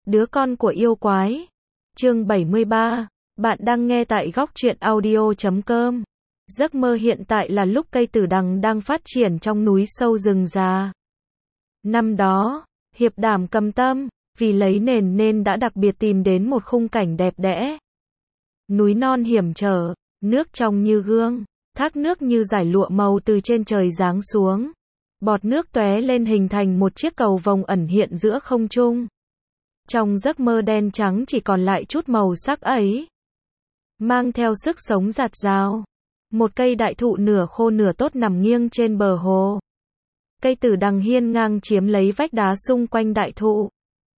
Đứa con của yêu quái. Chương 73. Bạn đang nghe tại góc truyện audio.com. Giấc mơ hiện tại là lúc cây tử đằng đang phát triển trong núi sâu rừng già. Năm đó, Hiệp Đảm cầm tâm, vì lấy nền nên đã đặc biệt tìm đến một khung cảnh đẹp đẽ. Núi non hiểm trở, nước trong như gương, thác nước như dải lụa màu từ trên trời giáng xuống. Bọt nước tóe lên hình thành một chiếc cầu vồng ẩn hiện giữa không trung. Trong giấc mơ đen trắng chỉ còn lại chút màu sắc ấy, mang theo sức sống rạt rào. Một cây đại thụ nửa khô nửa tốt nằm nghiêng trên bờ hồ. Cây tử đằng hiên ngang chiếm lấy vách đá xung quanh đại thụ.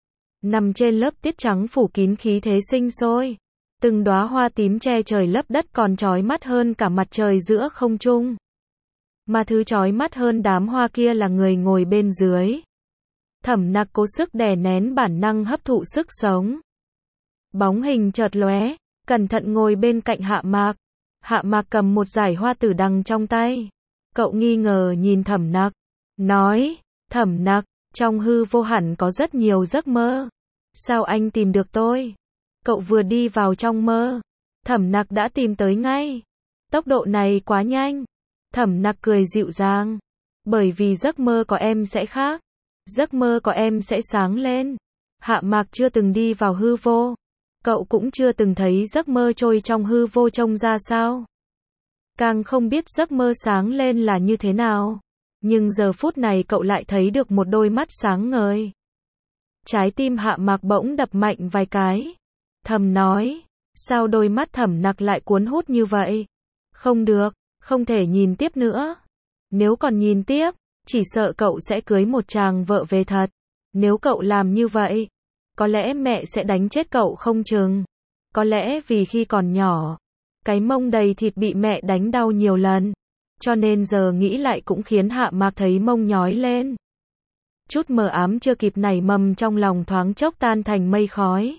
Nằm trên lớp tiết trắng phủ kín khí thế sinh sôi. Từng đóa hoa tím che trời lấp đất còn chói mắt hơn cả mặt trời giữa không trung. Mà thứ chói mắt hơn đám hoa kia là người ngồi bên dưới. Thẩm Nặc cố sức đè nén bản năng hấp thụ sức sống. Bóng hình chợt lóe, cẩn thận ngồi bên cạnh Hạ Mạc. Hạ Mạc cầm một dải hoa tử đằng trong tay. Cậu nghi ngờ nhìn Thẩm Nặc, nói, Thẩm Nặc, trong hư vô hẳn có rất nhiều giấc mơ. Sao anh tìm được tôi? Cậu vừa đi vào trong mơ, Thẩm Nặc đã tìm tới ngay. Tốc độ này quá nhanh. Thẩm Nặc cười dịu dàng. Bởi vì giấc mơ của em sẽ khác. Giấc mơ của em sẽ sáng lên. Hạ Mạc chưa từng đi vào hư vô. Cậu cũng chưa từng thấy giấc mơ trôi trong hư vô trông ra sao. Càng không biết giấc mơ sáng lên là như thế nào. Nhưng giờ phút này cậu lại thấy được một đôi mắt sáng ngời. Trái tim Hạ Mạc bỗng đập mạnh vài cái. Thầm nói, sao đôi mắt Thẩm Nặc lại cuốn hút như vậy? Không được, không thể nhìn tiếp nữa. Nếu còn nhìn tiếp, chỉ sợ cậu sẽ cưới một chàng vợ về thật. Nếu cậu làm như vậy, có lẽ mẹ sẽ đánh chết cậu không chừng. Có lẽ vì khi còn nhỏ, cái mông đầy thịt bị mẹ đánh đau nhiều lần. Cho nên giờ nghĩ lại cũng khiến Hạ Mạc thấy mông nhói lên. Chút mờ ám chưa kịp nảy mầm trong lòng thoáng chốc tan thành mây khói.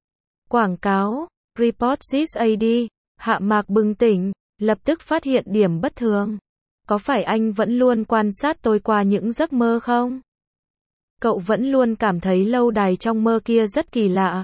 Quảng cáo, Report this AD, Hạ Mạc bừng tỉnh, lập tức phát hiện điểm bất thường. Có phải anh vẫn luôn quan sát tôi qua những giấc mơ không? Cậu vẫn luôn cảm thấy lâu đài trong mơ kia rất kỳ lạ.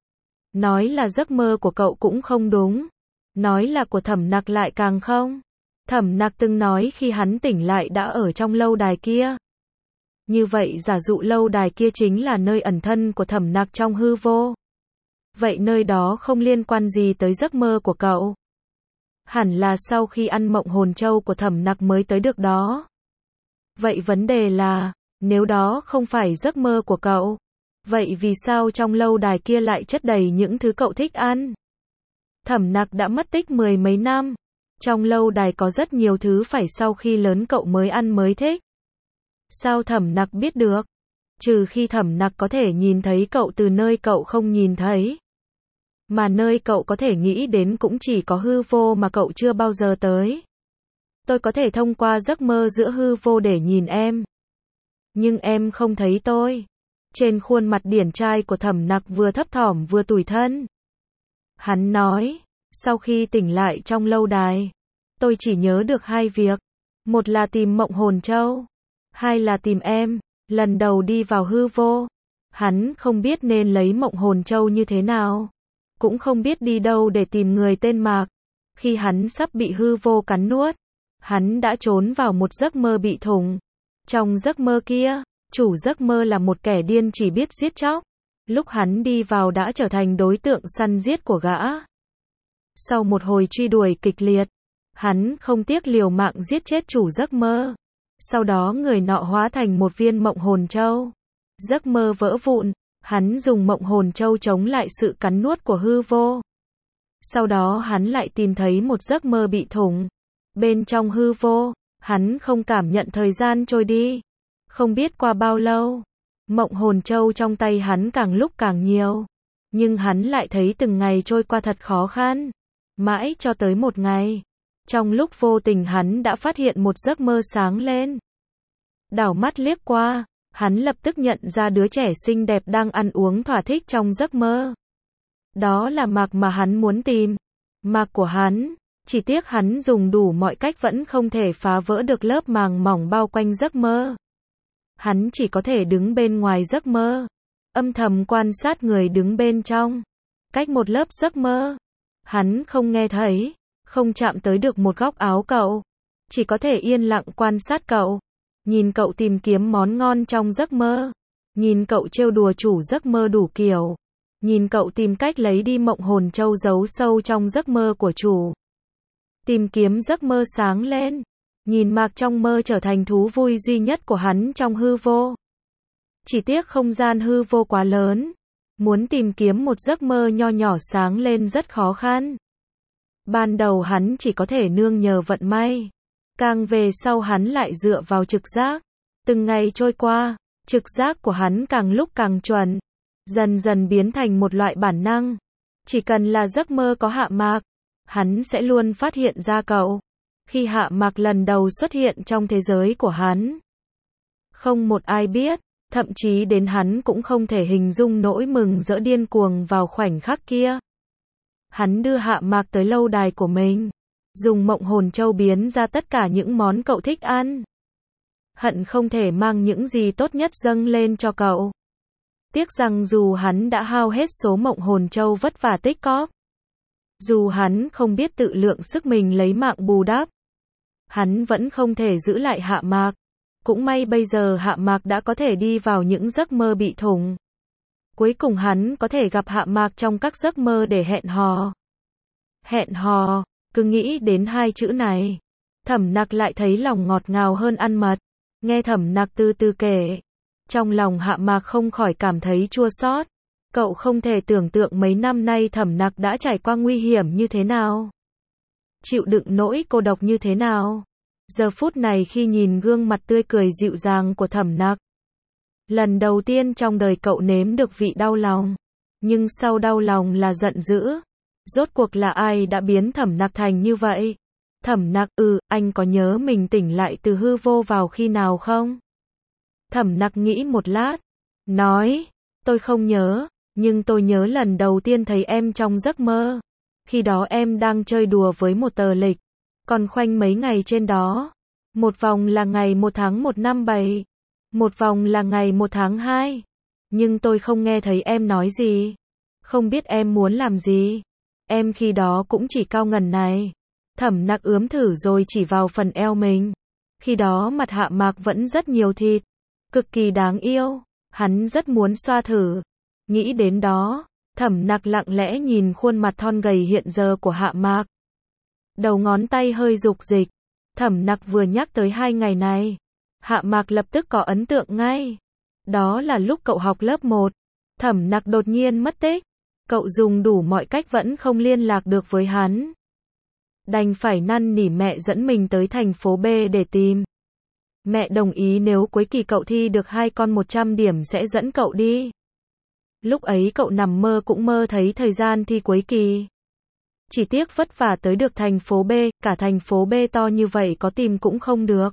Nói là giấc mơ của cậu cũng không đúng. Nói là của Thẩm Nặc lại càng không. Thẩm Nặc từng nói khi hắn tỉnh lại đã ở trong lâu đài kia. Như vậy giả dụ lâu đài kia chính là nơi ẩn thân của Thẩm Nặc trong hư vô. Vậy nơi đó không liên quan gì tới giấc mơ của cậu. Hẳn là sau khi ăn mộng hồn châu của Thẩm Nặc mới tới được đó. Vậy vấn đề là, nếu đó không phải giấc mơ của cậu, vậy vì sao trong lâu đài kia lại chất đầy những thứ cậu thích ăn? Thẩm Nặc đã mất tích mười mấy năm. Trong lâu đài có rất nhiều thứ phải sau khi lớn cậu mới ăn mới thích. Sao Thẩm Nặc biết được? Trừ khi Thẩm Nặc có thể nhìn thấy cậu từ nơi cậu không nhìn thấy. Mà nơi cậu có thể nghĩ đến cũng chỉ có hư vô mà cậu chưa bao giờ tới. Tôi có thể thông qua giấc mơ giữa hư vô để nhìn em. Nhưng em không thấy tôi. Trên khuôn mặt điển trai của Thẩm Nặc vừa thấp thỏm vừa tủi thân. Hắn nói, sau khi tỉnh lại trong lâu đài, tôi chỉ nhớ được hai việc. Một là tìm mộng hồn châu. Hai là tìm em. Lần đầu đi vào hư vô, hắn không biết nên lấy mộng hồn châu như thế nào. Cũng không biết đi đâu để tìm người tên Mạc. Khi hắn sắp bị hư vô cắn nuốt, hắn đã trốn vào một giấc mơ bị thủng. Trong giấc mơ kia, chủ giấc mơ là một kẻ điên chỉ biết giết chóc. Lúc hắn đi vào đã trở thành đối tượng săn giết của gã. Sau một hồi truy đuổi kịch liệt, hắn không tiếc liều mạng giết chết chủ giấc mơ. Sau đó người nọ hóa thành một viên mộng hồn châu. Giấc mơ vỡ vụn, hắn dùng mộng hồn châu chống lại sự cắn nuốt của hư vô. Sau đó hắn lại tìm thấy một giấc mơ bị thủng. Bên trong hư vô, hắn không cảm nhận thời gian trôi đi. Không biết qua bao lâu, mộng hồn châu trong tay hắn càng lúc càng nhiều. Nhưng hắn lại thấy từng ngày trôi qua thật khó khăn. Mãi cho tới một ngày, trong lúc vô tình hắn đã phát hiện một giấc mơ sáng lên. Đảo mắt liếc qua, hắn lập tức nhận ra đứa trẻ xinh đẹp đang ăn uống thỏa thích trong giấc mơ. Đó là Mạc mà hắn muốn tìm. Mạc của hắn, chỉ tiếc hắn dùng đủ mọi cách vẫn không thể phá vỡ được lớp màng mỏng bao quanh giấc mơ. Hắn chỉ có thể đứng bên ngoài giấc mơ. âm thầm quan sát người đứng bên trong. Cách một lớp giấc mơ, hắn không nghe thấy, không chạm tới được một góc áo cậu, chỉ có thể yên lặng quan sát cậu, nhìn cậu tìm kiếm món ngon trong giấc mơ, nhìn cậu trêu đùa chủ giấc mơ đủ kiểu, nhìn cậu tìm cách lấy đi mộng hồn châu giấu sâu trong giấc mơ của chủ. Tìm kiếm giấc mơ sáng lên, nhìn Mạc trong mơ trở thành thú vui duy nhất của hắn trong hư vô. Chỉ tiếc không gian hư vô quá lớn, muốn tìm kiếm một giấc mơ nho nhỏ sáng lên rất khó khăn. Ban đầu hắn chỉ có thể nương nhờ vận may, càng về sau hắn lại dựa vào trực giác. Từng ngày trôi qua, trực giác của hắn càng lúc càng chuẩn, dần dần biến thành một loại bản năng. Chỉ cần là giấc mơ có Hạ Mạc, hắn sẽ luôn phát hiện ra cậu. Khi Hạ Mạc lần đầu xuất hiện trong thế giới của hắn, không một ai biết, thậm chí đến hắn cũng không thể hình dung nỗi mừng rỡ điên cuồng vào khoảnh khắc kia. Hắn đưa Hạ Mạc tới lâu đài của mình, dùng mộng hồn châu biến ra tất cả những món cậu thích ăn. Hận không thể mang những gì tốt nhất dâng lên cho cậu. Tiếc rằng dù hắn đã hao hết số mộng hồn châu vất vả tích cóp, dù hắn không biết tự lượng sức mình lấy mạng bù đắp, hắn vẫn không thể giữ lại Hạ Mạc. Cũng may bây giờ Hạ Mạc đã có thể đi vào những giấc mơ bị thủng. Cuối cùng hắn có thể gặp Hạ Mạc trong các giấc mơ để hẹn hò. Hẹn hò, cứ nghĩ đến hai chữ này, Thẩm Nặc lại thấy lòng ngọt ngào hơn ăn mật. Nghe Thẩm Nặc từ từ kể, trong lòng Hạ Mạc không khỏi cảm thấy chua xót. Cậu không thể tưởng tượng mấy năm nay Thẩm Nặc đã trải qua nguy hiểm như thế nào, chịu đựng nỗi cô độc như thế nào. Giờ phút này khi nhìn gương mặt tươi cười dịu dàng của Thẩm Nặc, lần đầu tiên trong đời cậu nếm được vị đau lòng. Nhưng sau đau lòng là giận dữ. Rốt cuộc là ai đã biến Thẩm Nặc thành như vậy? Thẩm Nặc, anh có nhớ mình tỉnh lại từ hư vô vào khi nào không? Thẩm Nặc nghĩ một lát, nói, tôi không nhớ, nhưng tôi nhớ lần đầu tiên thấy em trong giấc mơ. Khi đó em đang chơi đùa với một tờ lịch, còn khoanh mấy ngày trên đó. Một vòng là ngày 1 tháng 1 năm 7, một vòng là ngày 1 tháng 2. Nhưng tôi không nghe thấy em nói gì, không biết em muốn làm gì. Em khi đó cũng chỉ cao ngần này. Thẩm Nặc ướm thử rồi chỉ vào phần eo mình. Khi đó mặt Hạ Mạc vẫn rất nhiều thịt, cực kỳ đáng yêu. Hắn rất muốn xoa thử. Nghĩ đến đó, Thẩm Nặc lặng lẽ nhìn khuôn mặt thon gầy hiện giờ của Hạ Mạc. Đầu ngón tay hơi rục dịch. Thẩm Nặc vừa nhắc tới 2 ngày này, Hạ Mạc lập tức có ấn tượng ngay. Đó là lúc cậu học lớp 1. Thẩm Nặc đột nhiên mất tích. Cậu dùng đủ mọi cách vẫn không liên lạc được với hắn. Đành phải năn nỉ mẹ dẫn mình tới thành phố B để tìm. Mẹ đồng ý nếu cuối kỳ cậu thi được 2 con 100 điểm sẽ dẫn cậu đi. Lúc ấy cậu nằm mơ cũng mơ thấy thời gian thi cuối kỳ. Chỉ tiếc vất vả tới được thành phố B, cả thành phố B to như vậy có tìm cũng không được.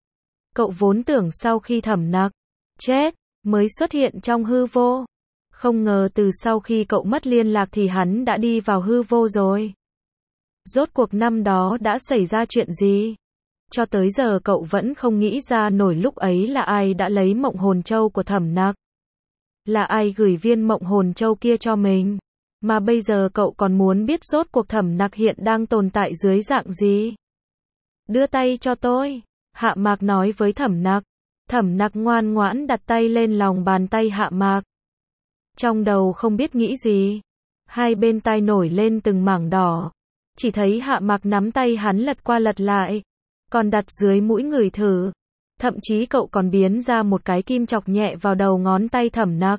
Cậu vốn tưởng sau khi Thẩm Nặc chết mới xuất hiện trong hư vô. Không ngờ từ sau khi cậu mất liên lạc thì hắn đã đi vào hư vô rồi. Rốt cuộc năm đó đã xảy ra chuyện gì? Cho tới giờ cậu vẫn không nghĩ ra nổi lúc ấy là ai đã lấy mộng hồn châu của Thẩm Nặc. Là ai gửi viên mộng hồn châu kia cho mình? Mà bây giờ cậu còn muốn biết rốt cuộc Thẩm Nặc hiện đang tồn tại dưới dạng gì? Đưa tay cho tôi. Hạ Mạc nói với Thẩm Nặc. Thẩm Nặc ngoan ngoãn đặt tay lên lòng bàn tay Hạ Mạc. Trong đầu không biết nghĩ gì, hai bên tai nổi lên từng mảng đỏ. Chỉ thấy Hạ Mạc nắm tay hắn lật qua lật lại, còn đặt dưới mũi người thử. Thậm chí cậu còn biến ra một cái kim chọc nhẹ vào đầu ngón tay Thẩm Nặc.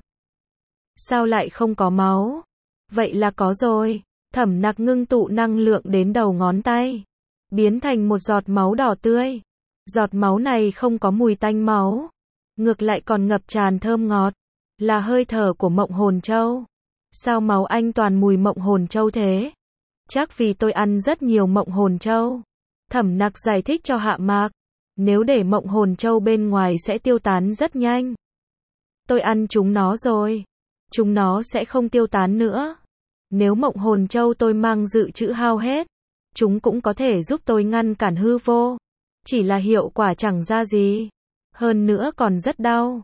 Sao lại không có máu? Vậy là có rồi. Thẩm Nặc ngưng tụ năng lượng đến đầu ngón tay, biến thành một giọt máu đỏ tươi. Giọt máu này không có mùi tanh máu, ngược lại còn ngập tràn thơm ngọt, là hơi thở của mộng hồn châu. Sao máu anh toàn mùi mộng hồn châu thế? Chắc vì tôi ăn rất nhiều mộng hồn châu. Thẩm Nặc giải thích cho Hạ Mạc. Nếu để mộng hồn châu bên ngoài sẽ tiêu tán rất nhanh. Tôi ăn chúng nó rồi, chúng nó sẽ không tiêu tán nữa. Nếu mộng hồn châu tôi mang dự trữ hao hết, chúng cũng có thể giúp tôi ngăn cản hư vô. Chỉ là hiệu quả chẳng ra gì, hơn nữa còn rất đau.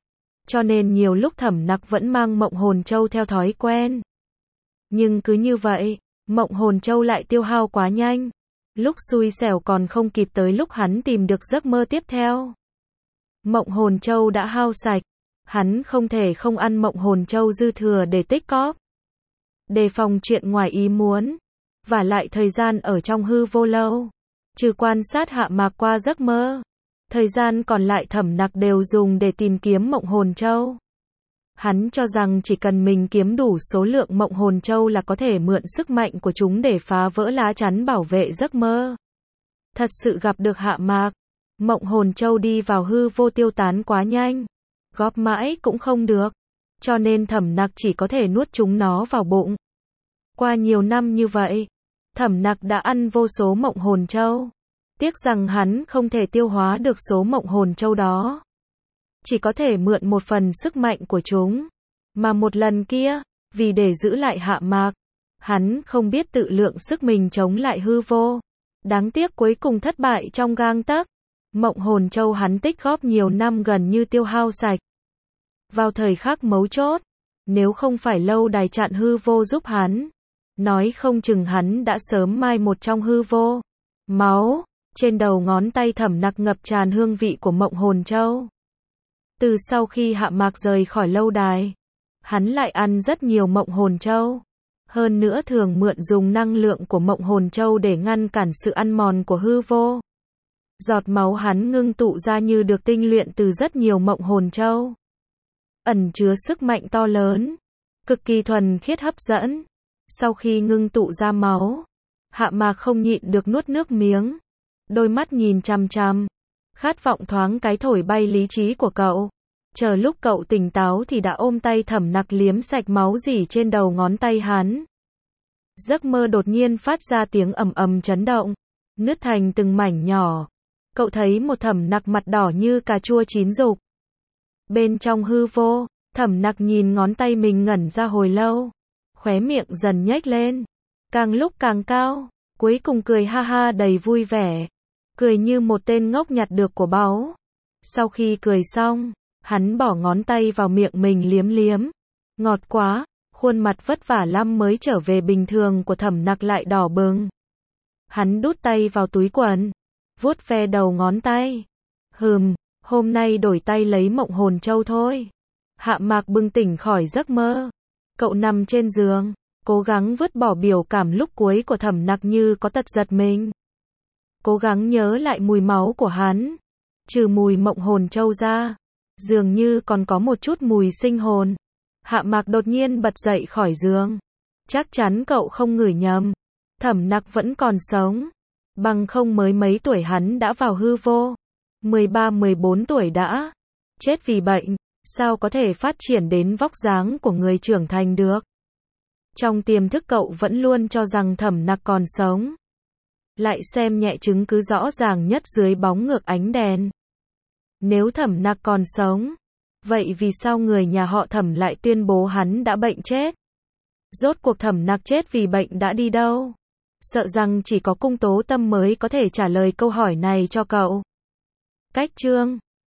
cho nên nhiều lúc Thẩm Nặc vẫn mang Mộng Hồn Châu theo thói quen. Nhưng cứ như vậy, Mộng Hồn Châu lại tiêu hao quá nhanh. Lúc xui xẻo còn không kịp tới lúc hắn tìm được giấc mơ tiếp theo. Mộng Hồn Châu đã hao sạch, hắn không thể không ăn Mộng Hồn Châu dư thừa để tích cóp. Đề phòng chuyện ngoài ý muốn, và lại thời gian ở trong hư vô lâu, trừ quan sát Hạ Mạc qua giấc mơ, thời gian còn lại Thẩm Nặc đều dùng để tìm kiếm Mộng Hồn Châu. Hắn cho rằng chỉ cần mình kiếm đủ số lượng Mộng Hồn Châu là có thể mượn sức mạnh của chúng để phá vỡ lá chắn bảo vệ giấc mơ. Thật sự gặp được Hạ Mạc, Mộng Hồn Châu đi vào hư vô tiêu tán quá nhanh, góp mãi cũng không được, cho nên Thẩm Nặc chỉ có thể nuốt chúng nó vào bụng. Qua nhiều năm như vậy, Thẩm Nặc đã ăn vô số Mộng Hồn Châu. Tiếc rằng hắn không thể tiêu hóa được số Mộng Hồn Châu đó. Chỉ có thể mượn một phần sức mạnh của chúng. Mà một lần kia, vì để giữ lại Hạ Mạc, hắn không biết tự lượng sức mình chống lại hư vô. Đáng tiếc cuối cùng thất bại trong gang tấc. Mộng Hồn Châu hắn tích góp nhiều năm gần như tiêu hao sạch. Vào thời khắc mấu chốt, nếu không phải lâu đài chặn hư vô giúp hắn, nói không chừng hắn đã sớm mai một trong hư vô. Máu, trên đầu ngón tay Thẩm Nặc ngập tràn hương vị của Mộng Hồn Châu. Từ sau khi Hạ Mạc rời khỏi lâu đài, hắn lại ăn rất nhiều Mộng Hồn Châu. Hơn nữa thường mượn dùng năng lượng của Mộng Hồn Châu để ngăn cản sự ăn mòn của hư vô. Giọt máu hắn ngưng tụ ra như được tinh luyện từ rất nhiều Mộng Hồn Châu. Ẩn chứa sức mạnh to lớn, cực kỳ thuần khiết hấp dẫn. Sau khi ngưng tụ ra máu, Hạ Mạc không nhịn được nuốt nước miếng. Đôi mắt nhìn chằm chằm, khát vọng thoáng cái thổi bay lý trí của cậu. Chờ lúc cậu tỉnh táo thì đã ôm tay Thẩm Nặc liếm sạch máu rỉ trên đầu ngón tay hắn. Giấc mơ đột nhiên phát ra tiếng ầm ầm chấn động, nứt thành từng mảnh nhỏ. Cậu thấy một Thẩm Nặc mặt đỏ như cà chua chín rục. Bên trong hư vô, Thẩm Nặc nhìn ngón tay mình ngẩn ra hồi lâu, khóe miệng dần nhếch lên, càng lúc càng cao, cuối cùng cười ha ha đầy vui vẻ, cười như một tên ngốc nhặt được của báu. Sau khi cười xong, hắn bỏ ngón tay vào miệng mình liếm liếm, ngọt quá, khuôn mặt vất vả lắm mới trở về bình thường của Thẩm Nặc lại đỏ bừng. Hắn đút tay vào túi quần, vuốt ve đầu ngón tay. Hôm nay đổi tay lấy Mộng Hồn Châu thôi. Hạ Mạc bừng tỉnh khỏi giấc mơ. Cậu nằm trên giường, cố gắng vứt bỏ biểu cảm lúc cuối của Thẩm Nặc như có tật giật mình. Cố gắng nhớ lại mùi máu của hắn. Trừ mùi Mộng Hồn Châu ra, dường như còn có một chút mùi sinh hồn. Hạ Mạc đột nhiên bật dậy khỏi giường. Chắc chắn cậu không ngửi nhầm. Thẩm Nặc vẫn còn sống. Bằng không mới mấy tuổi hắn đã vào hư vô. 13-14 tuổi đã chết vì bệnh, sao có thể phát triển đến vóc dáng của người trưởng thành được. Trong tiềm thức cậu vẫn luôn cho rằng Thẩm Nặc còn sống. Lại xem nhẹ chứng cứ rõ ràng nhất dưới bóng ngược ánh đèn. Nếu Thẩm Nặc còn sống, vậy vì sao người nhà họ Thẩm lại tuyên bố hắn đã bệnh chết? Rốt cuộc Thẩm Nặc chết vì bệnh đã đi đâu? Sợ rằng chỉ có Cung Tố Tâm mới có thể trả lời câu hỏi này cho cậu. Cách chương